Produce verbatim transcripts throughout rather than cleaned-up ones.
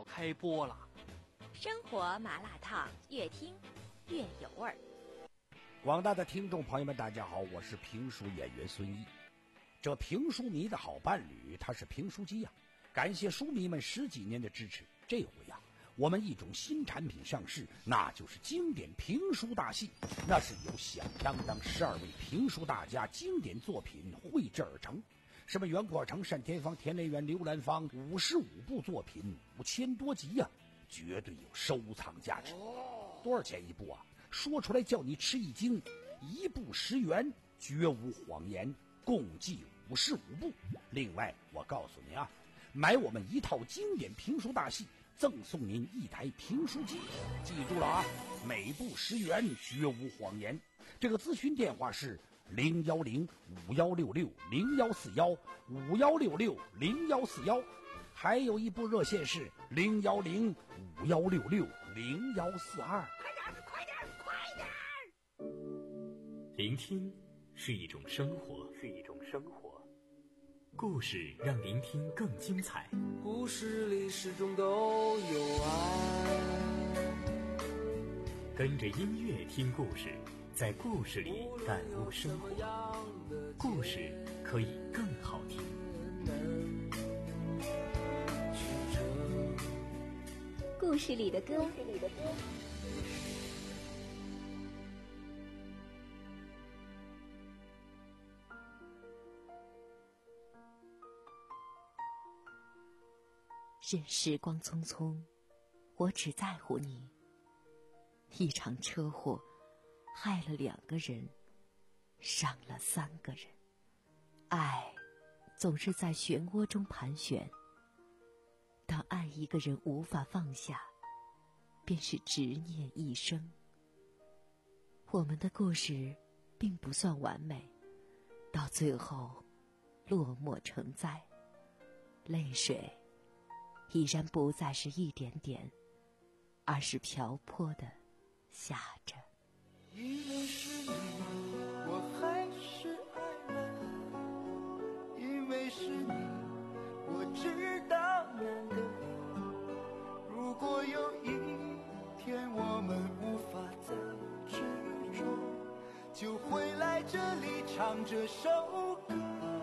开播了。 生活麻辣烫，越听越有味儿。 广大的听众朋友们，大家好，我是评书演员孙一。这评书迷的好伴侣，他是评书机呀、啊。感谢书迷们十几年的支持，这回呀、啊，我们一种新产品上市，那就是经典评书大戏。那是由响当当十二位评书大家经典作品绘制而成。什么袁阔成、单田芳、田连元、刘兰芳，五十五部作品，五千多集呀、啊，绝对有收藏价值。多少钱一部啊？说出来叫你吃一惊，一部十元，绝无谎言，共计五十五部。另外，我告诉你啊，买我们一套经典评书大戏，赠送您一台评书机。记住了啊，每部十元，绝无谎言。这个咨询电话是零幺零五幺六六零幺四幺五幺六六零幺四幺，还有一部热线是零幺零五幺六六零幺四二。 快点，快点，快点！ 聆听是一种生活，是一种生活。故事让聆听更精彩。 故事里始终都有爱。 跟着音乐听故事，在故事里感悟生活。故事可以更好听。 故事里的歌，故事里的歌。任时光匆匆，我只在乎你。一场车祸害了两个人，伤了三个人。爱总是在漩涡中盘旋，当爱一个人无法放下，便是执念一生。我们的故事并不算完美，到最后落寞成灾，泪水已然不再是一点点，而是瓢泼的下着。 因为是你，我还是爱了；因为是你，我知道难得。如果有一天我们无法再执着，就会来这里唱这首歌。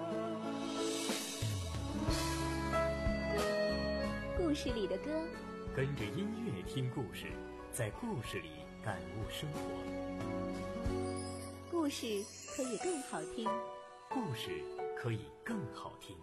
故事里的歌， 跟着音乐听故事，在故事里感悟生活。 故事可以更好听， 故事可以更好听。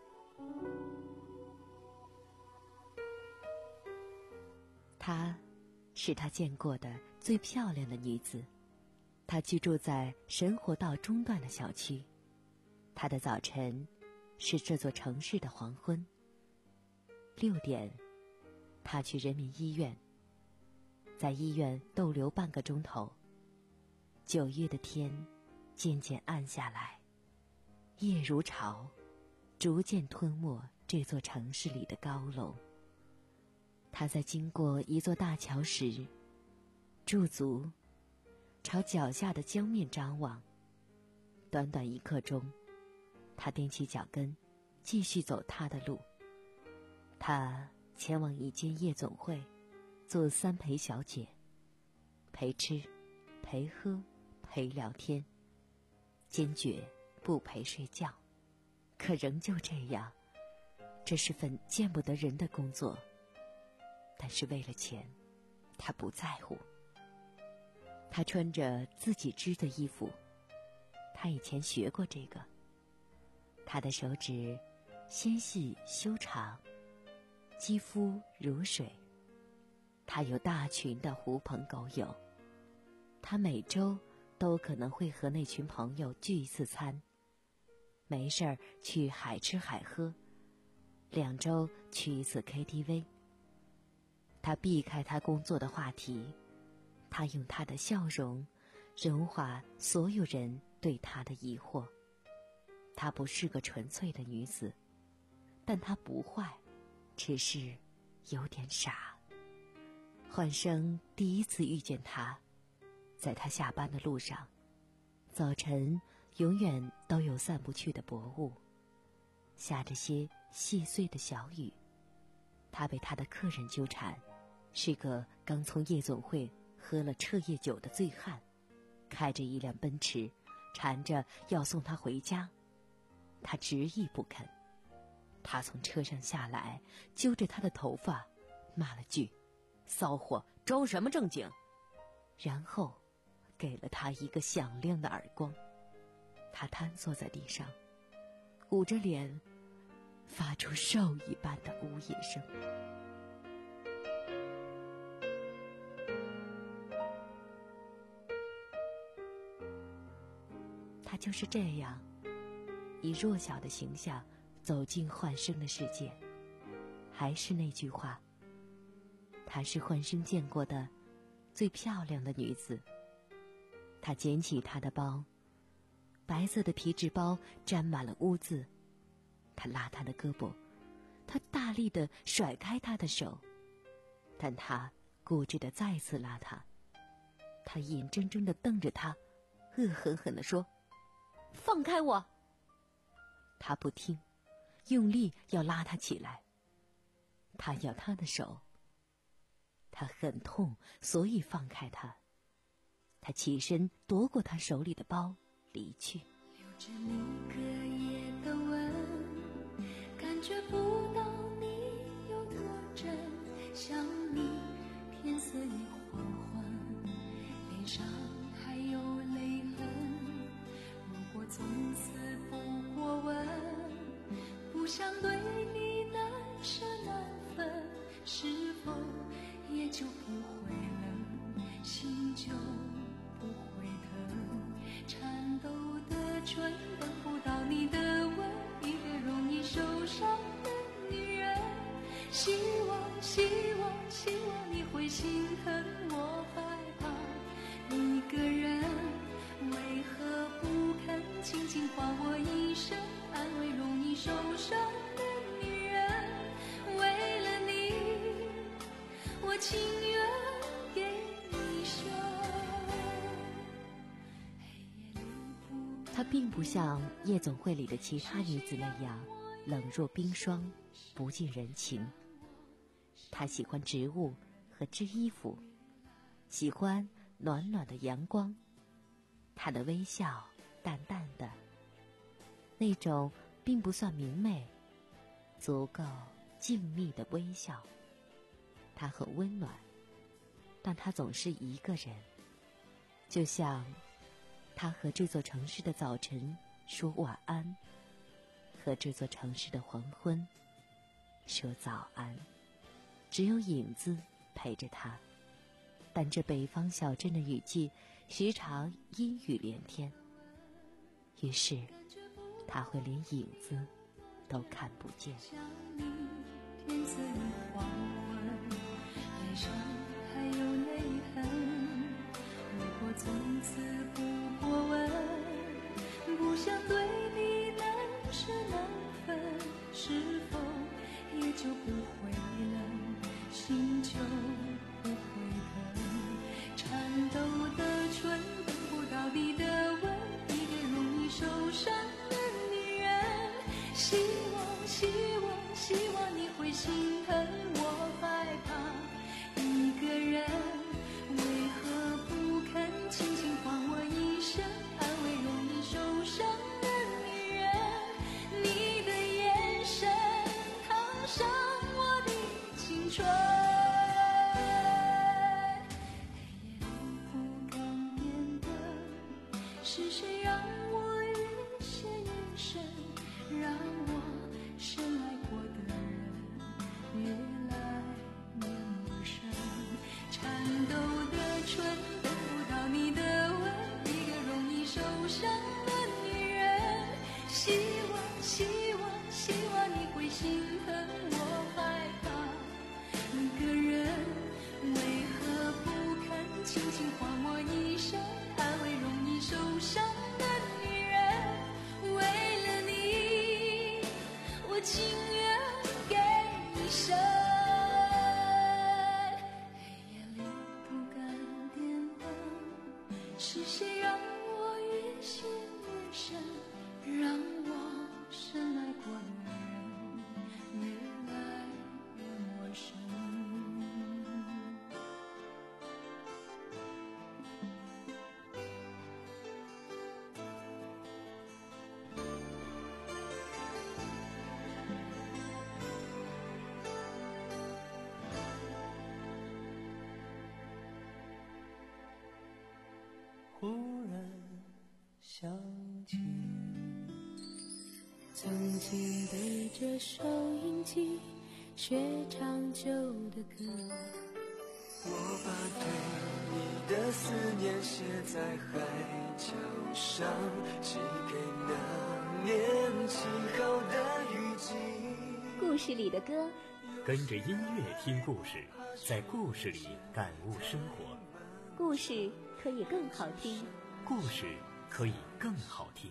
她是他见过的最漂亮的女子，她居住在神活道中段的小区。她的早晨是这座城市的黄昏。六点，她去人民医院，在医院逗留半个钟头。九月的天渐渐暗下来，夜如潮，逐渐吞没这座城市里的高楼。他在经过一座大桥时驻足，朝脚下的江面张望。短短一刻钟，他踮起脚跟继续走他的路。他前往一间夜总会做三陪小姐，陪吃陪喝陪聊天，坚决不陪睡觉。可仍旧这样，这是份见不得人的工作。但是为了钱，他不在乎。他穿着自己织的衣服，他以前学过这个。他的手指纤细修长，肌肤如水。他有大群的狐朋狗友，他每周都可能会和那群朋友聚一次餐，没事儿去海吃海喝，两周去一次 K T V。 他避开他工作的话题，他用他的笑容融化所有人对他的疑惑。她不是个纯粹的女子，但她不坏，只是有点傻。焕生第一次遇见她，在他下班的路上，早晨永远都有散不去的薄雾，下着些细碎的小雨。 他被他的客人纠缠，是个刚从夜总会喝了彻夜酒的醉汉，开着一辆奔驰，缠着要送他回家。他执意不肯。他从车上下来，揪着他的头发，骂了句：“骚货，装什么正经？”然后给了他一个响亮的耳光。他瘫坐在地上，捂着脸，发出兽一般的呜咽声。他就是这样，以弱小的形象走进幻生的世界。还是那句话，她是幻生见过的最漂亮的女子。他捡起她的包，白色的皮质包沾满了污渍。他拉她的胳膊，他大力地甩开她的手，但他固执地再次拉她。他眼睁睁地瞪着她，恶狠狠地说：“放开我！”他不听，用力要拉她起来。他要她的手，他很痛，所以放开她。他起身夺过她手里的包，离去。 留着你隔夜的吻，感觉不到你有多真，想你天色已黄昏，脸上还有泪痕。如果从此不过问，不想对你难舍难分，是否也就不会冷，心就不会疼。颤抖的唇等不到你的吻，一个容易受伤的女人。希望希望希望你会心疼我害怕一个人，为何不肯轻轻唤我一声，安慰容易受伤的女人。为了你，我情愿给你生。 她并不像夜总会里的其他女子那样冷若冰霜，不近人情。她喜欢植物和织衣服，喜欢暖暖的阳光。她的微笑淡淡的，那种并不算明媚，足够静谧的微笑。她很温暖，但她总是一个人，就像她和这座城市的早晨说晚安，和这座城市的黄昏说早安。只有影子陪着她，但这北方小镇的雨季时常阴雨连天，于是她会连影子都看不见。 想你天色已黄昏，脸上还有泪痕。如果从此不过问，不想对你难舍难分，是否也就不会冷，心就不会疼。颤抖的唇等不到你的吻，一个容易受伤的女人。希望希望希望你会心疼我害怕一个人，为何不肯轻轻唤我一声，安慰容易受伤的女人。你的眼神烫伤我的青春，黑夜里不敢点灯，是谁让我越陷越深，让我深爱过的人越来越陌生。颤抖的唇等不到你的吻，一个容易受伤的女人。希望希望希望你会心疼我害怕一个人，为何不肯轻轻唤我一声，安慰容易受伤的女人。为了你，我情愿给你生。黑夜里不敢点灯，是谁让我越陷越深，让我深爱过的人越来越陌忽然想起， 曾经对着收音机学唱旧的歌， 我把对你的思念写在海角上，寄给那年晴好的雨季。 故事里的歌， 跟着音乐听故事，在故事里感悟生活。 故事可以更好听， 故事可以更好听。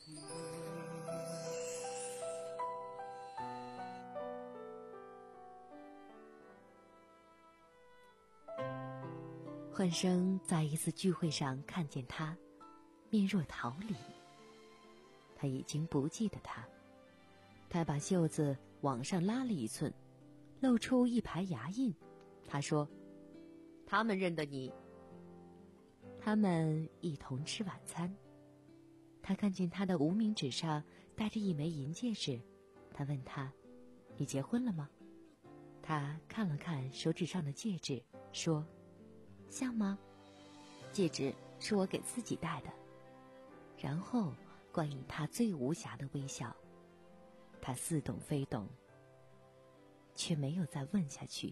焕生在一次聚会上看见他，面若桃李。他已经不记得他。他把袖子往上拉了一寸，露出一排牙印。他说：“他们认得你。”他们一同吃晚餐。他看见他的无名指上戴着一枚银戒指。他问他：“你结婚了吗？”他看了看手指上的戒指，说：“像吗？戒指是我给自己戴的。”然后关于他最无瑕的微笑。他似懂非懂，却没有再问下去。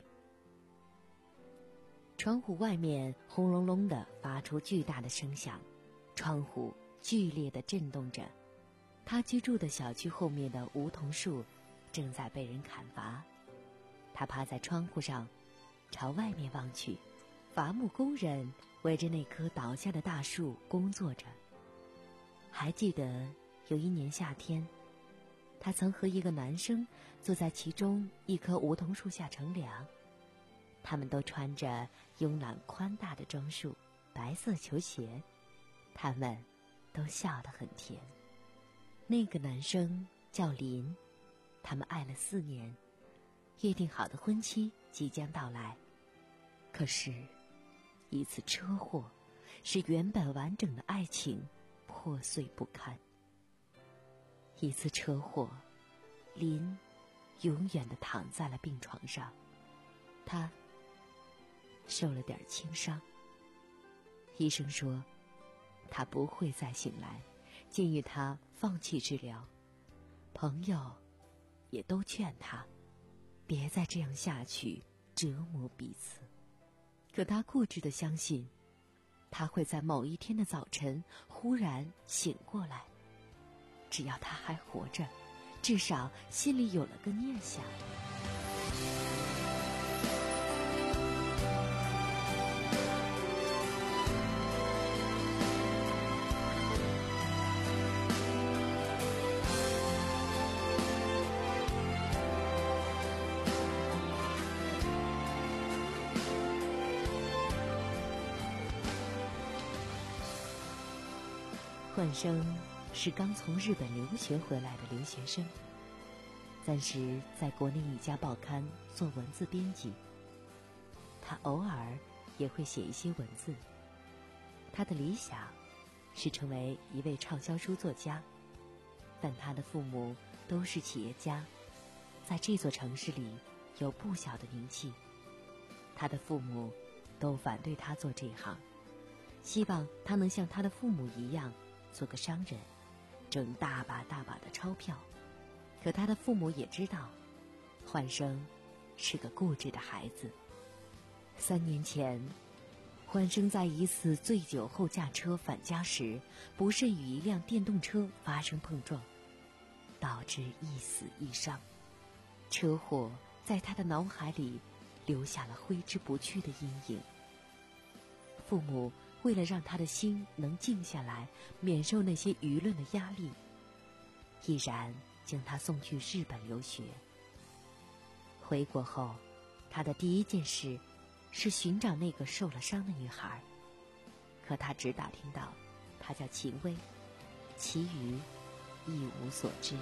窗户外面轰隆隆地发出巨大的声响，窗户剧烈地震动着。他居住的小区后面的梧桐树正在被人砍伐。他趴在窗户上，朝外面望去。伐木工人围着那棵倒下的大树工作着。还记得有一年夏天，他曾和一个男生坐在其中一棵梧桐树下乘凉。他们都穿着慵懒宽大的装束，白色球鞋。他们都笑得很甜。那个男生叫林，他们爱了四年，约定好的婚期即将到来。可是一次车祸使原本完整的爱情破碎不堪。一次车祸，林永远地躺在了病床上。他受了点轻伤。医生说他不会再醒来，建议他放弃治疗。朋友也都劝他别再这样下去，折磨彼此。可他固执地相信，他会在某一天的早晨忽然醒过来。只要他还活着，至少心里有了个念想。焕生是刚从日本留学回来的留学生，暂时在国内一家报刊做文字编辑。他偶尔也会写一些文字。他的理想是成为一位畅销书作家，但他的父母都是企业家，在这座城市里有不小的名气。他的父母都反对他做这行，希望他能像他的父母一样做个商人，挣大把大把的钞票。可他的父母也知道，焕生是个固执的孩子。三年前，焕生在一次醉酒后驾车返家时，不慎与一辆电动车发生碰撞，导致一死一伤。车祸在他的脑海里留下了挥之不去的阴影。父母为了让他的心能静下来，免受那些舆论的压力，毅然将他送去日本留学。回国后，他的第一件事是寻找那个受了伤的女孩，可他只打听到她叫秦薇，其余一无所知。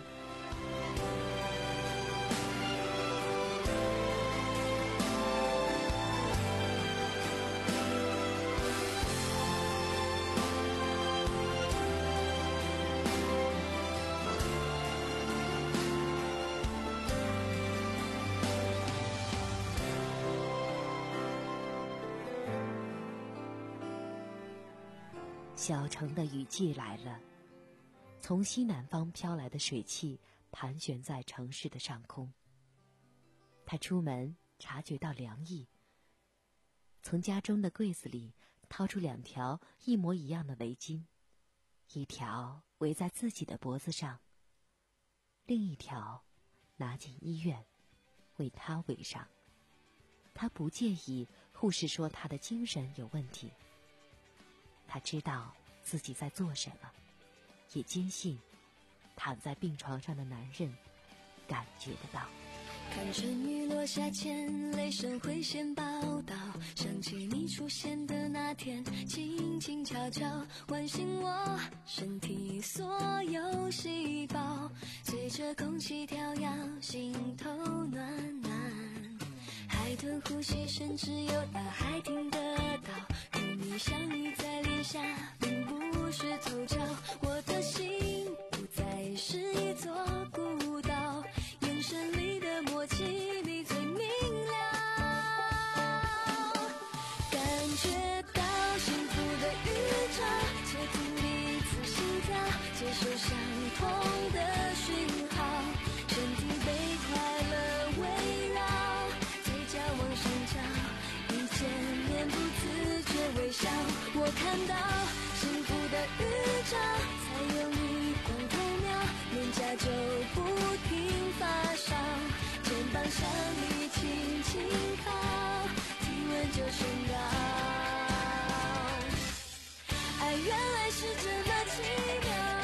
小城的雨季来了，从西南方飘来的水汽盘旋在城市的上空。他出门察觉到凉意，从家中的柜子里掏出两条一模一样的围巾，一条围在自己的脖子上，另一条拿进医院为他围上。他不介意护士说他的精神有问题，他知道自己在做什么，也坚信躺在病床上的男人感觉得到。 看春雨落下前，雷声会先报道，想起你出现的那天，轻轻悄悄唤醒我身体所有细胞，随着空气跳跃，心头暖暖，海豚呼吸声只有大海听得到，与你相遇在脸颊，并不是凑巧，我的心不再是一座孤岛，眼神里的默契你最明了，感觉到幸福的预兆，接听彼此心跳，接受相同的讯号，身体被快乐围绕，嘴角往上翘，一见面不自觉微笑，我看到幸福的预兆，才有你光头秒，脸颊就不停发烧，肩膀向你轻轻靠，体温就升高，爱原来是这么奇妙。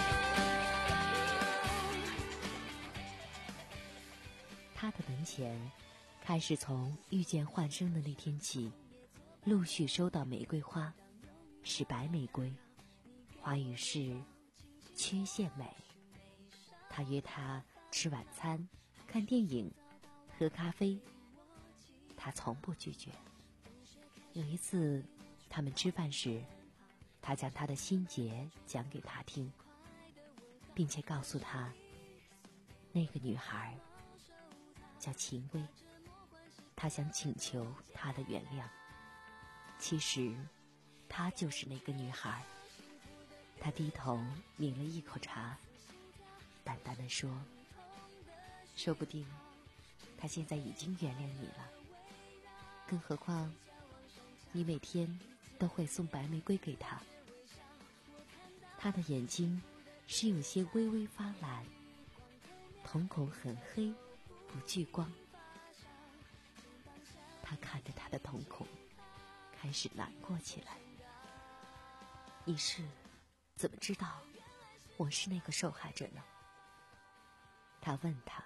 他的门前开始从遇见焕生的那天起，陆续收到玫瑰花，是白玫瑰，花语是缺陷美。他约他吃晚餐、看电影、喝咖啡，他从不拒绝。有一次他们吃饭时，他将他的心结讲给他听，并且告诉他那个女孩叫秦薇，他想请求她的原谅。其实她就是那个女孩。他低头抿了一口茶，淡淡地说，说不定他现在已经原谅你了，更何况你每天都会送白玫瑰给他。他的眼睛是有些微微发蓝，瞳孔很黑，不聚光。他看着他的瞳孔，开始难过起来。你是怎么知道我是那个受害者呢？他问他。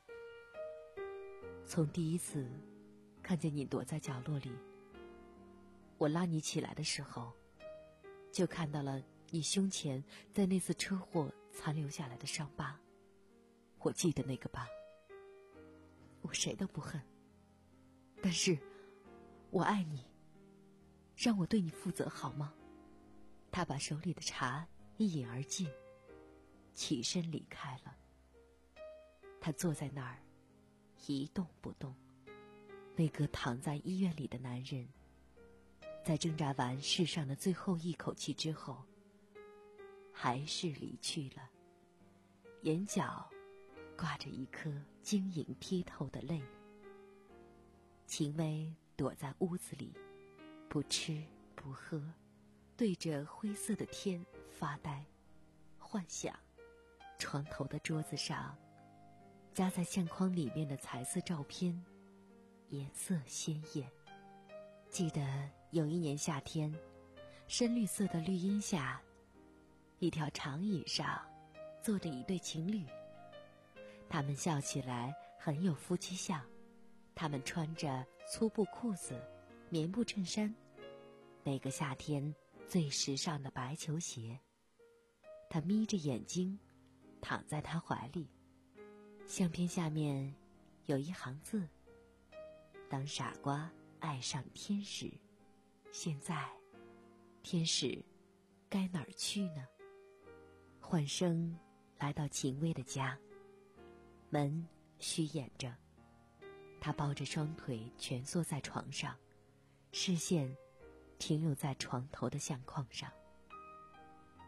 从第一次看见你躲在角落里，我拉你起来的时候，就看到了你胸前在那次车祸残留下来的伤疤。我记得那个疤，我谁都不恨，但是我爱你，让我对你负责好吗？他把手里的茶一饮而尽，起身离开了。他坐在那儿一动不动。那个躺在医院里的男人，在挣扎完世上的最后一口气之后，还是离去了，眼角挂着一颗晶莹剔透的泪。秦薇躲在屋子里，不吃不喝，对着灰色的天发呆，幻想床头的桌子上夹在相框里面的彩色照片颜色鲜艳。记得有一年夏天，深绿色的绿荫下，一条长椅上坐着一对情侣，他们笑起来很有夫妻相。他们穿着粗布裤子、棉布衬衫，那个夏天最时尚的白球鞋。他眯着眼睛躺在他怀里，相片下面有一行字：当傻瓜爱上天使，现在天使该哪儿去呢？焕生来到秦薇的家，门虚掩着，他抱着双腿蜷缩在床上，视线停留在床头的相框上。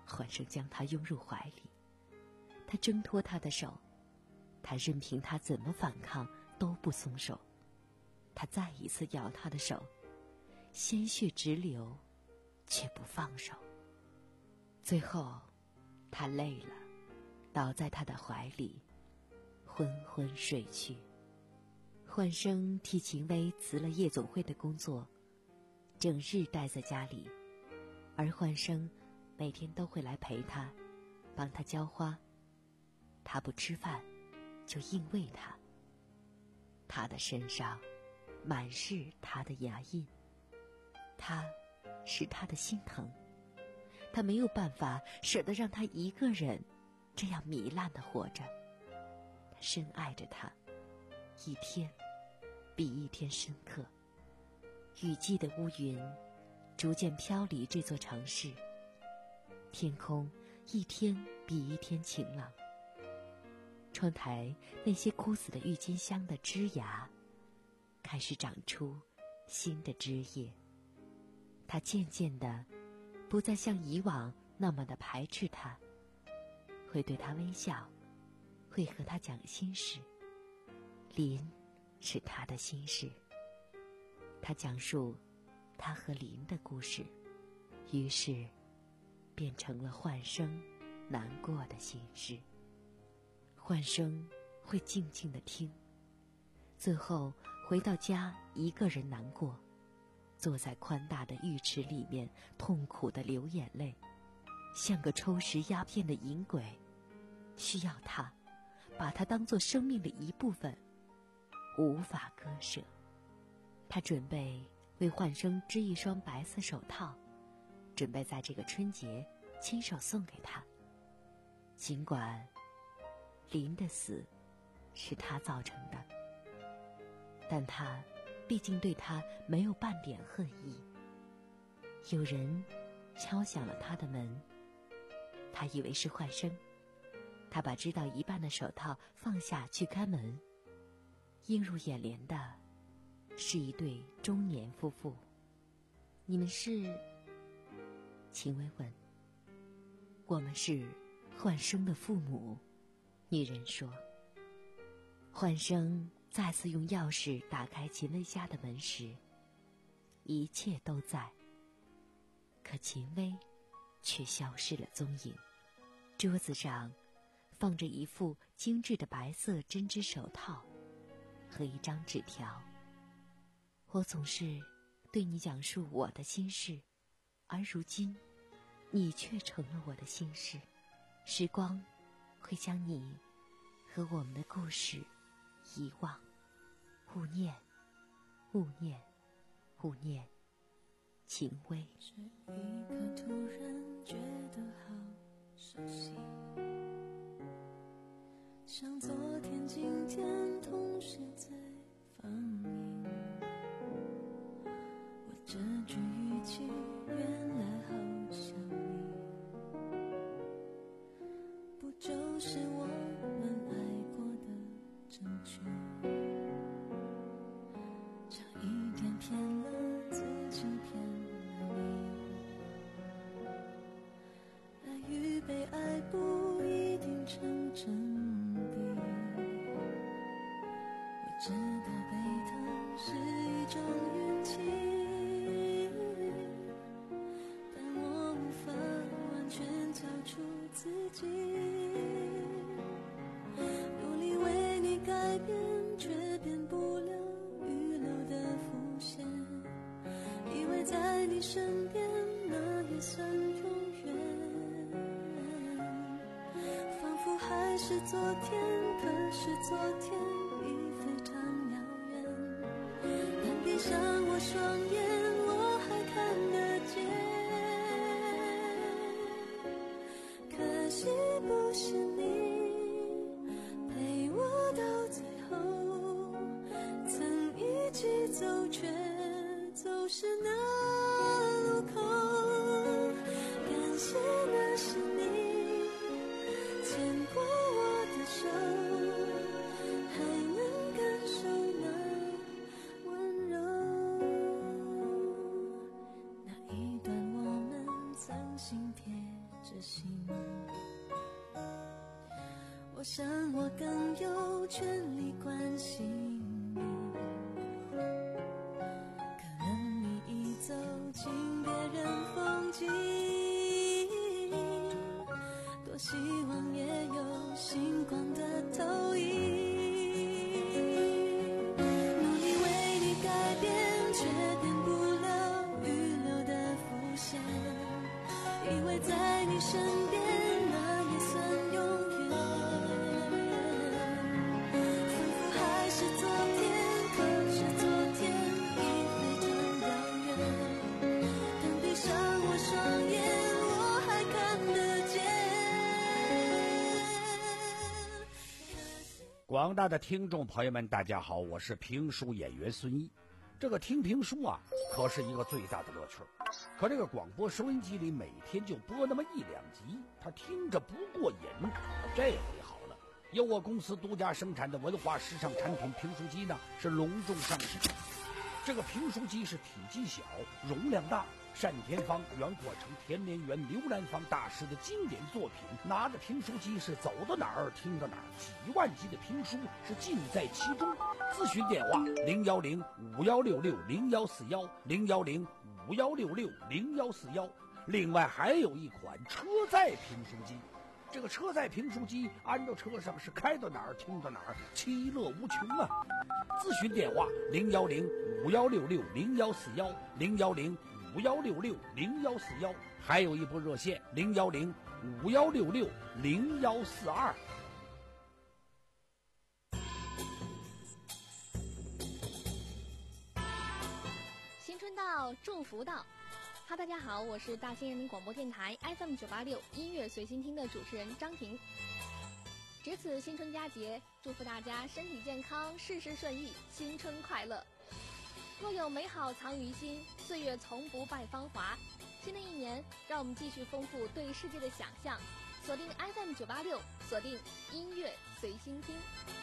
欢生将他拥入怀里，他挣脱他的手，他任凭他怎么反抗都不松手。他再一次咬他的手，鲜血直流，却不放手。最后他累了，倒在他的怀里，昏昏睡去。欢生替秦薇辞了夜总会的工作，整日待在家里，而欢生每天都会来陪他，帮他浇花。他不吃饭，就硬喂他。他的身上满是他的牙印，他使他的心疼，他没有办法舍得让他一个人这样糜烂的活着。他深爱着他，一天比一天深刻。雨季的乌云逐渐飘离这座城市，天空一天比一天晴朗。窗台那些枯死的郁金香的枝芽开始长出新的枝叶，他渐渐地不再像以往那么的排斥他，会对他微笑，会和他讲心事。林是他的心事，他讲述他和林的故事，于是变成了欢生难过的心事。欢生会静静地听，最后回到家一个人难过，坐在宽大的浴池里面痛苦地流眼泪，像个抽食鸦片的淫鬼，需要他把他当作生命的一部分，无法割舍。他准备为欢生织一双白色手套，准备在这个春节亲手送给他。尽管林的死是他造成的，但他毕竟对他没有半点恨意。有人敲响了他的门，他以为是欢生，他把织到一半的手套放下去开门，映入眼帘的是一对中年夫妇。你们是？秦薇问。我们是欢生的父母，女人说。欢生再次用钥匙打开秦薇家的门时，一切都在，可秦薇却消失了踪影。桌子上放着一副精致的白色针织手套和一张纸条。我总是对你讲述我的心事，而如今你却成了我的心事。时光会将你和我们的故事遗忘。勿念，勿念，勿念，秦薇。 这一刻突然觉得好熟悉，像昨天今天同时在放映。我这句语气原来好像你，不就是我们爱过的证据？差一点骗了自己，骗了你。爱与被爱不一定成正比，我知道被疼是一种运气，但我无法完全交出自己。努力为你改变，却变不了预留的伏线。以为在你身边，那也算永远。仿佛还是昨天，可是昨天已非常遥远。但闭上我双眼，我还看得见。可惜不是你陪我到最后，曾一起走，却走失那路口。感谢那是你牵过我的手，还能感受那温柔。那一段我们曾心贴着心。我想我更有权利关心你，可能你已走进别人风景，多希望也有星光的投影，努力为你改变，却变不了预留的伏线，以为在你身边那也算永远，仿佛还是昨天，可是昨天已非常遥远，当闭上我双眼，我还看得见。 广大的听众朋友们大家好，我是评书演员孙一。这个听评书啊可是一个最大的乐趣，可这个广播收音机里每天就播那么一两集，他听着不过瘾。这回好了，由我公司独家生产的文化时尚产品评书机呢是隆重上市。这个评书机是体积小，容量大，单田芳、袁阔成、田连元、刘兰芳大师的经典作品，拿着评书机是走到哪儿听到哪儿，几万集的评书是尽在其中。咨询电话零幺零五幺六六零幺四幺零幺零五幺六六零幺四幺。另外还有一款车载评书机，这个车载评书机安到车上是开到哪儿听到哪儿，其乐无穷啊！咨询电话零幺零五幺六六零幺四幺零幺零五幺六六零幺四幺，还有一部热线零幺零五幺六六零幺四二。 新春到，祝福到。哈，大家好，我是大兴人民广播电台 F M 九八六音乐随心听的主持人张婷。值此新春佳节，祝福大家身体健康，事事顺意，新春快乐。若有美好藏于心，岁月从不败芳华。新的一年，让我们继续丰富对世界的想象，锁定 F M 九八六，锁定音乐随心听。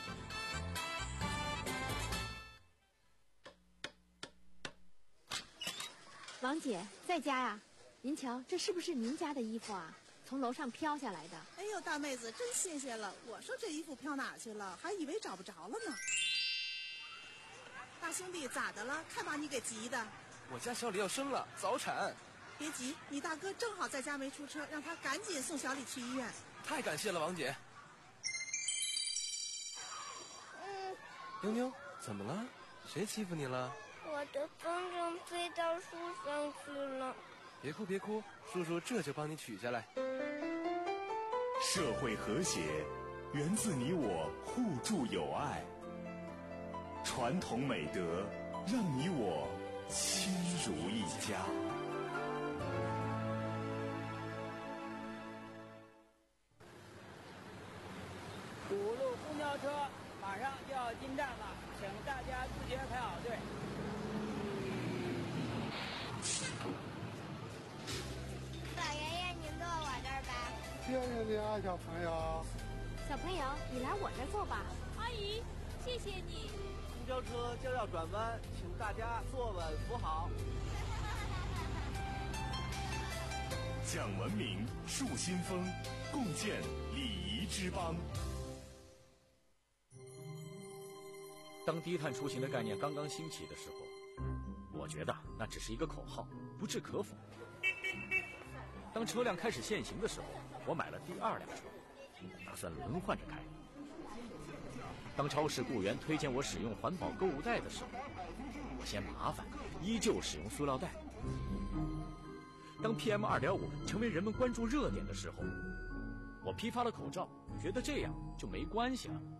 王姐在家呀？您瞧，这是不是您家的衣服啊？从楼上飘下来的。 哎呦，大妹子真新鲜了！我说这衣服飘哪去了，还以为找不着了呢。大兄弟咋的了？看把你给急的。 我家小李要生了，早产。 别急，你大哥正好在家没出车，让他赶紧送小李去医院。 太感谢了，王姐。 嗯。 妞妞，怎么了？谁欺负你了？ 我的风筝飞到树上去了。 别哭别哭，叔叔这就帮你取下来。 社会和谐源自你我互助友爱，传统美德让你我亲如一家。 五路公交车马上就要进站了，请大家自觉排好队。 老爷爷，您坐我这儿吧。 谢谢你啊，小朋友。 小朋友，你来我这儿坐吧。 阿姨，谢谢你。 公交车就要转弯，请大家坐稳扶好。 讲文明，树新风，共建礼仪之邦。 当低碳出行的概念刚刚兴起的时候，我觉得那只是一个口号，不置可否。当车辆开始限行的时候，我买了第二辆车，打算轮换着开。当超市雇员推荐我使用环保购物袋的时候，我嫌麻烦，依旧使用塑料袋。当 P M 二点五 成为人们关注热点的时候，我批发了口罩，觉得这样就没关系了。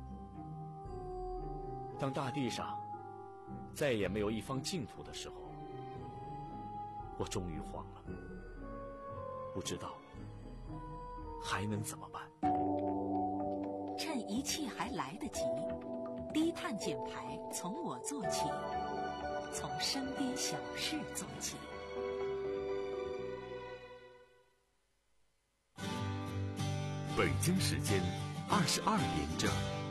当大地上再也没有一方净土的时候，我终于慌了，不知道还能怎么办。 趁一切还来得及，低碳减排从我做起，从身边小事做起。 北京时间二十二点整。